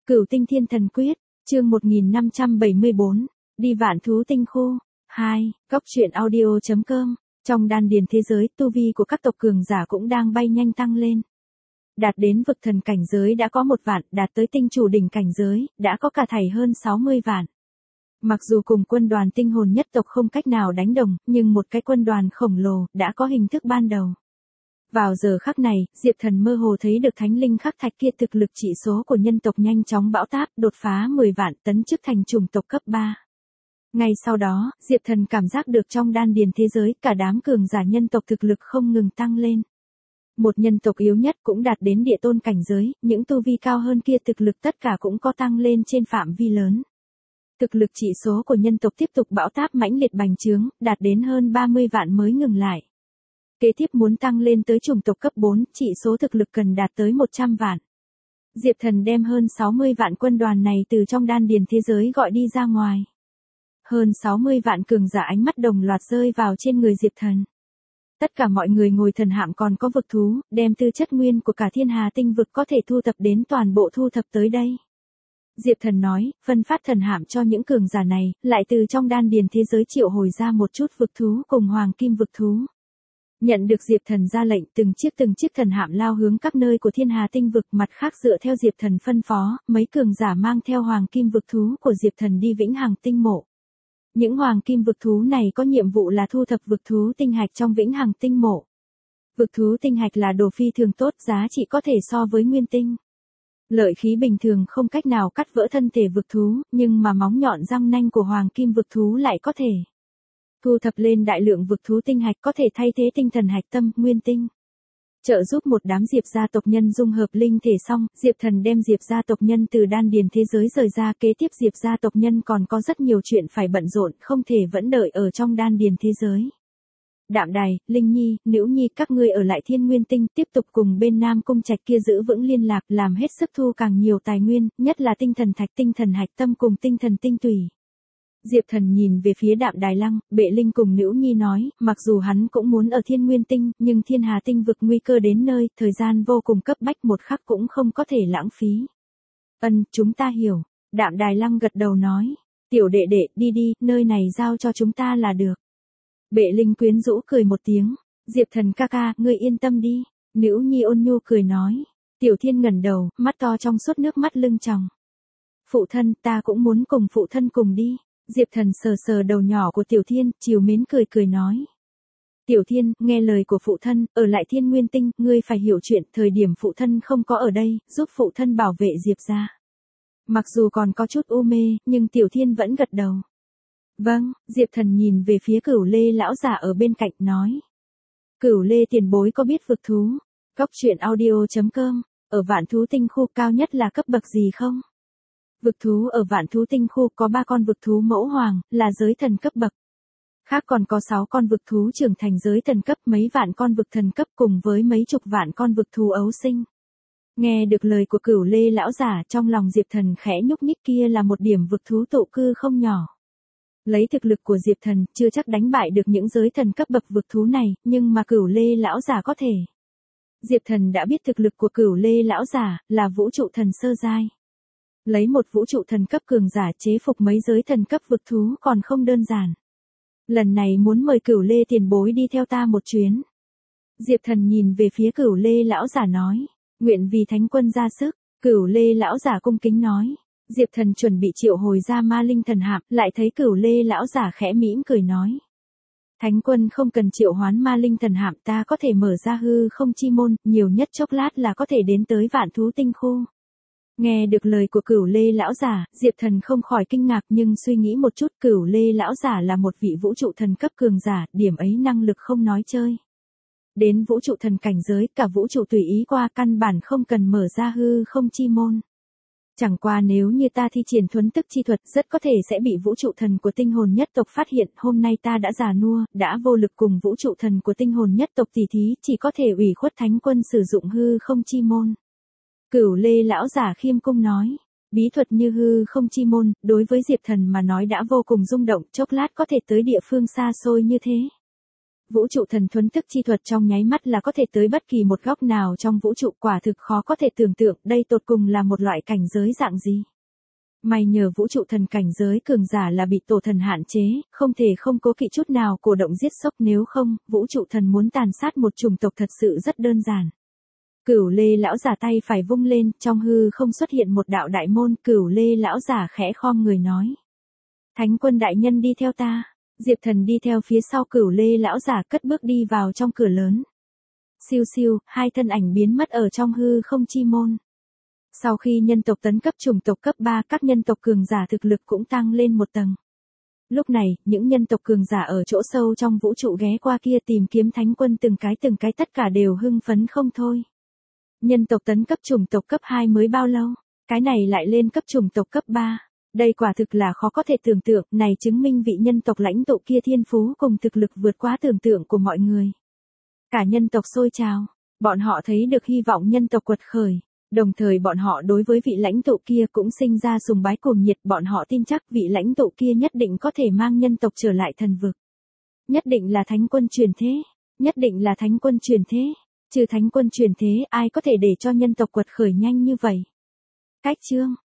Cửu tinh thiên thần quyết, chương 1574, đi vạn thú tinh khu. 2. Cóc truyện audio.com. Trong đan điền thế giới, tu vi của các tộc cường giả cũng đang bay nhanh tăng lên. Đạt đến vực thần cảnh giới đã có 1 vạn, đạt tới tinh chủ đỉnh cảnh giới, đã có cả thảy hơn 60 vạn. Mặc dù cùng quân đoàn tinh hồn nhất tộc không cách nào đánh đồng, nhưng một cái quân đoàn khổng lồ, đã có hình thức ban đầu. Vào giờ khắc này, Diệp Thần mơ hồ thấy được thánh linh khắc thạch kia thực lực chỉ số của nhân tộc nhanh chóng bão táp, đột phá 10 vạn tấn chức thành chủng tộc cấp 3. Ngay sau đó, Diệp Thần cảm giác được trong đan điền thế giới, cả đám cường giả nhân tộc thực lực không ngừng tăng lên. Một nhân tộc yếu nhất cũng đạt đến địa tôn cảnh giới, những tu vi cao hơn kia thực lực tất cả cũng có tăng lên trên phạm vi lớn. Thực lực chỉ số của nhân tộc tiếp tục bão táp mãnh liệt bành trướng, đạt đến hơn 30 vạn mới ngừng lại. Kế tiếp muốn tăng lên tới chủng tộc cấp 4, chỉ số thực lực cần đạt tới 100 vạn. Diệp Thần đem hơn 60 vạn quân đoàn này từ trong đan điền thế giới gọi đi ra ngoài. Hơn 60 vạn cường giả ánh mắt đồng loạt rơi vào trên người Diệp Thần. Tất cả mọi người ngồi thần hạm còn có vực thú, đem tư chất nguyên của cả thiên hà tinh vực có thể thu thập đến toàn bộ thu thập tới đây. Diệp Thần nói, phân phát thần hạm cho những cường giả này, lại từ trong đan điền thế giới triệu hồi ra một chút vực thú cùng hoàng kim vực thú. Nhận được Diệp Thần ra lệnh, từng chiếc thần hạm lao hướng các nơi của thiên hà tinh vực, mặt khác dựa theo Diệp Thần phân phó, mấy cường giả mang theo hoàng kim vực thú của Diệp Thần đi vĩnh hằng tinh mộ. Những hoàng kim vực thú này có nhiệm vụ là thu thập vực thú tinh hạch trong vĩnh hằng tinh mộ. Vực thú tinh hạch là đồ phi thường tốt, giá trị có thể so với nguyên tinh. Lợi khí bình thường không cách nào cắt vỡ thân thể vực thú, nhưng mà móng nhọn răng nanh của hoàng kim vực thú lại có thể. Thu thập lên đại lượng vực thú tinh hạch có thể thay thế tinh thần hạch tâm, nguyên tinh. Trợ giúp một đám Diệp gia tộc nhân dung hợp linh thể xong, Diệp Thần đem Diệp gia tộc nhân từ đan điền thế giới rời ra, kế tiếp Diệp gia tộc nhân còn có rất nhiều chuyện phải bận rộn, không thể vẫn đợi ở trong đan điền thế giới. Đạm Đài, Linh Nhi, Nữu Nhi các ngươi ở lại Thiên Nguyên Tinh, tiếp tục cùng bên Nam Cung Trạch kia giữ vững liên lạc, làm hết sức thu càng nhiều tài nguyên, nhất là tinh thần thạch, tinh thần hạch tâm cùng tinh thần tinh tùy. Diệp Thần nhìn về phía Đạm Đài Lăng, Bệ Linh cùng Nữu Nhi nói, mặc dù hắn cũng muốn ở Thiên Nguyên Tinh, nhưng thiên hà tinh vực nguy cơ đến nơi, thời gian vô cùng cấp bách, một khắc cũng không có thể lãng phí. Chúng ta hiểu. Đạm Đài Lăng gật đầu nói, tiểu đệ đệ, đi đi, nơi này giao cho chúng ta là được. Bệ Linh quyến rũ cười một tiếng, Diệp Thần ca ca, ngươi yên tâm đi. Nữu Nhi ôn nhu cười nói, Tiểu Thiên ngẩng đầu, mắt to trong suốt nước mắt lưng tròng. Phụ thân, ta cũng muốn cùng phụ thân cùng đi. Diệp Thần sờ sờ đầu nhỏ của Tiểu Thiên, trìu mến cười nói. Tiểu Thiên, nghe lời của phụ thân, ở lại Thiên Nguyên Tinh, ngươi phải hiểu chuyện, thời điểm phụ thân không có ở đây, giúp phụ thân bảo vệ Diệp gia. Mặc dù còn có chút u mê, nhưng Tiểu Thiên vẫn gật đầu. Vâng, Diệp Thần nhìn về phía Cửu Lê lão giả ở bên cạnh, nói. Cửu Lê tiền bối có biết vực thú, cóc truyện audio.com, ở vạn thú tinh khu cao nhất là cấp bậc gì không? Vực thú ở vạn thú tinh khu có 3 con vực thú mẫu hoàng, là giới thần cấp bậc. Khác còn có 6 con vực thú trưởng thành giới thần cấp, mấy vạn con vực thần cấp cùng với mấy chục vạn con vực thú ấu sinh. Nghe được lời của Cửu Lê lão giả, trong lòng Diệp Thần khẽ nhúc nhích, kia là một điểm vực thú tụ cư không nhỏ. Lấy thực lực của Diệp Thần, chưa chắc đánh bại được những giới thần cấp bậc vực thú này, nhưng mà Cửu Lê lão giả có thể. Diệp Thần đã biết thực lực của Cửu Lê lão giả, là vũ trụ thần sơ giai. Lấy một vũ trụ thần cấp cường giả chế phục mấy giới thần cấp vực thú còn không đơn giản. Lần này muốn mời Cửu Lê tiền bối đi theo ta một chuyến. Diệp Thần nhìn về phía Cửu Lê lão giả nói, nguyện vì thánh quân ra sức. Cửu Lê lão giả cung kính nói. Diệp Thần chuẩn bị triệu hồi ra ma linh thần hạm, lại thấy Cửu Lê lão giả khẽ mỉm cười nói. Thánh quân không cần triệu hoán ma linh thần hạm, ta có thể mở ra hư không chi môn, nhiều nhất chốc lát là có thể đến tới vạn thú tinh khu. Nghe được lời của Cửu Lê lão giả, Diệp Thần không khỏi kinh ngạc, nhưng suy nghĩ một chút, Cửu Lê lão giả là một vị vũ trụ thần cấp cường giả, điểm ấy năng lực không nói chơi. Đến vũ trụ thần cảnh giới, cả vũ trụ tùy ý qua, căn bản không cần mở ra hư không chi môn. Chẳng qua nếu như ta thi triển thuấn tức chi thuật, rất có thể sẽ bị vũ trụ thần của tinh hồn nhất tộc phát hiện, hôm nay ta đã già nua, đã vô lực cùng vũ trụ thần của tinh hồn nhất tộc tỉ thí, chỉ có thể ủy khuất thánh quân sử dụng hư không chi môn. Cửu Lê lão giả khiêm cung nói, bí thuật như hư không chi môn, đối với Diệp Thần mà nói đã vô cùng rung động, chốc lát có thể tới địa phương xa xôi như thế. Vũ trụ thần thuấn tức chi thuật trong nháy mắt là có thể tới bất kỳ một góc nào trong vũ trụ, quả thực khó có thể tưởng tượng đây tột cùng là một loại cảnh giới dạng gì. May nhờ vũ trụ thần cảnh giới cường giả là bị tổ thần hạn chế, không thể không cố kỵ chút nào cổ động giết sốc, nếu không, vũ trụ thần muốn tàn sát một chủng tộc thật sự rất đơn giản. Cửu Lê lão giả tay phải vung lên, trong hư không xuất hiện một đạo đại môn, Cửu Lê lão giả khẽ khom người nói: "Thánh quân đại nhân đi theo ta." Diệp Thần đi theo phía sau Cửu Lê lão giả cất bước đi vào trong cửa lớn. Siêu siêu, hai thân ảnh biến mất ở trong hư không chi môn. Sau khi nhân tộc tấn cấp chủng tộc cấp 3, các nhân tộc cường giả thực lực cũng tăng lên một tầng. Lúc này, những nhân tộc cường giả ở chỗ sâu trong vũ trụ ghé qua kia tìm kiếm thánh quân từng cái tất cả đều hưng phấn không thôi. Nhân tộc tấn cấp chủng tộc cấp 2 mới bao lâu, cái này lại lên cấp chủng tộc cấp 3. Đây quả thực là khó có thể tưởng tượng, này chứng minh vị nhân tộc lãnh tụ kia thiên phú cùng thực lực vượt quá tưởng tượng của mọi người. Cả nhân tộc sôi trào, bọn họ thấy được hy vọng nhân tộc quật khởi, đồng thời bọn họ đối với vị lãnh tụ kia cũng sinh ra sùng bái cuồng nhiệt, bọn họ tin chắc vị lãnh tụ kia nhất định có thể mang nhân tộc trở lại thần vực. Nhất định là thánh quân truyền thế, nhất định là thánh quân truyền thế, trừ thánh quân truyền thế ai có thể để cho nhân tộc quật khởi nhanh như vậy. Cách chương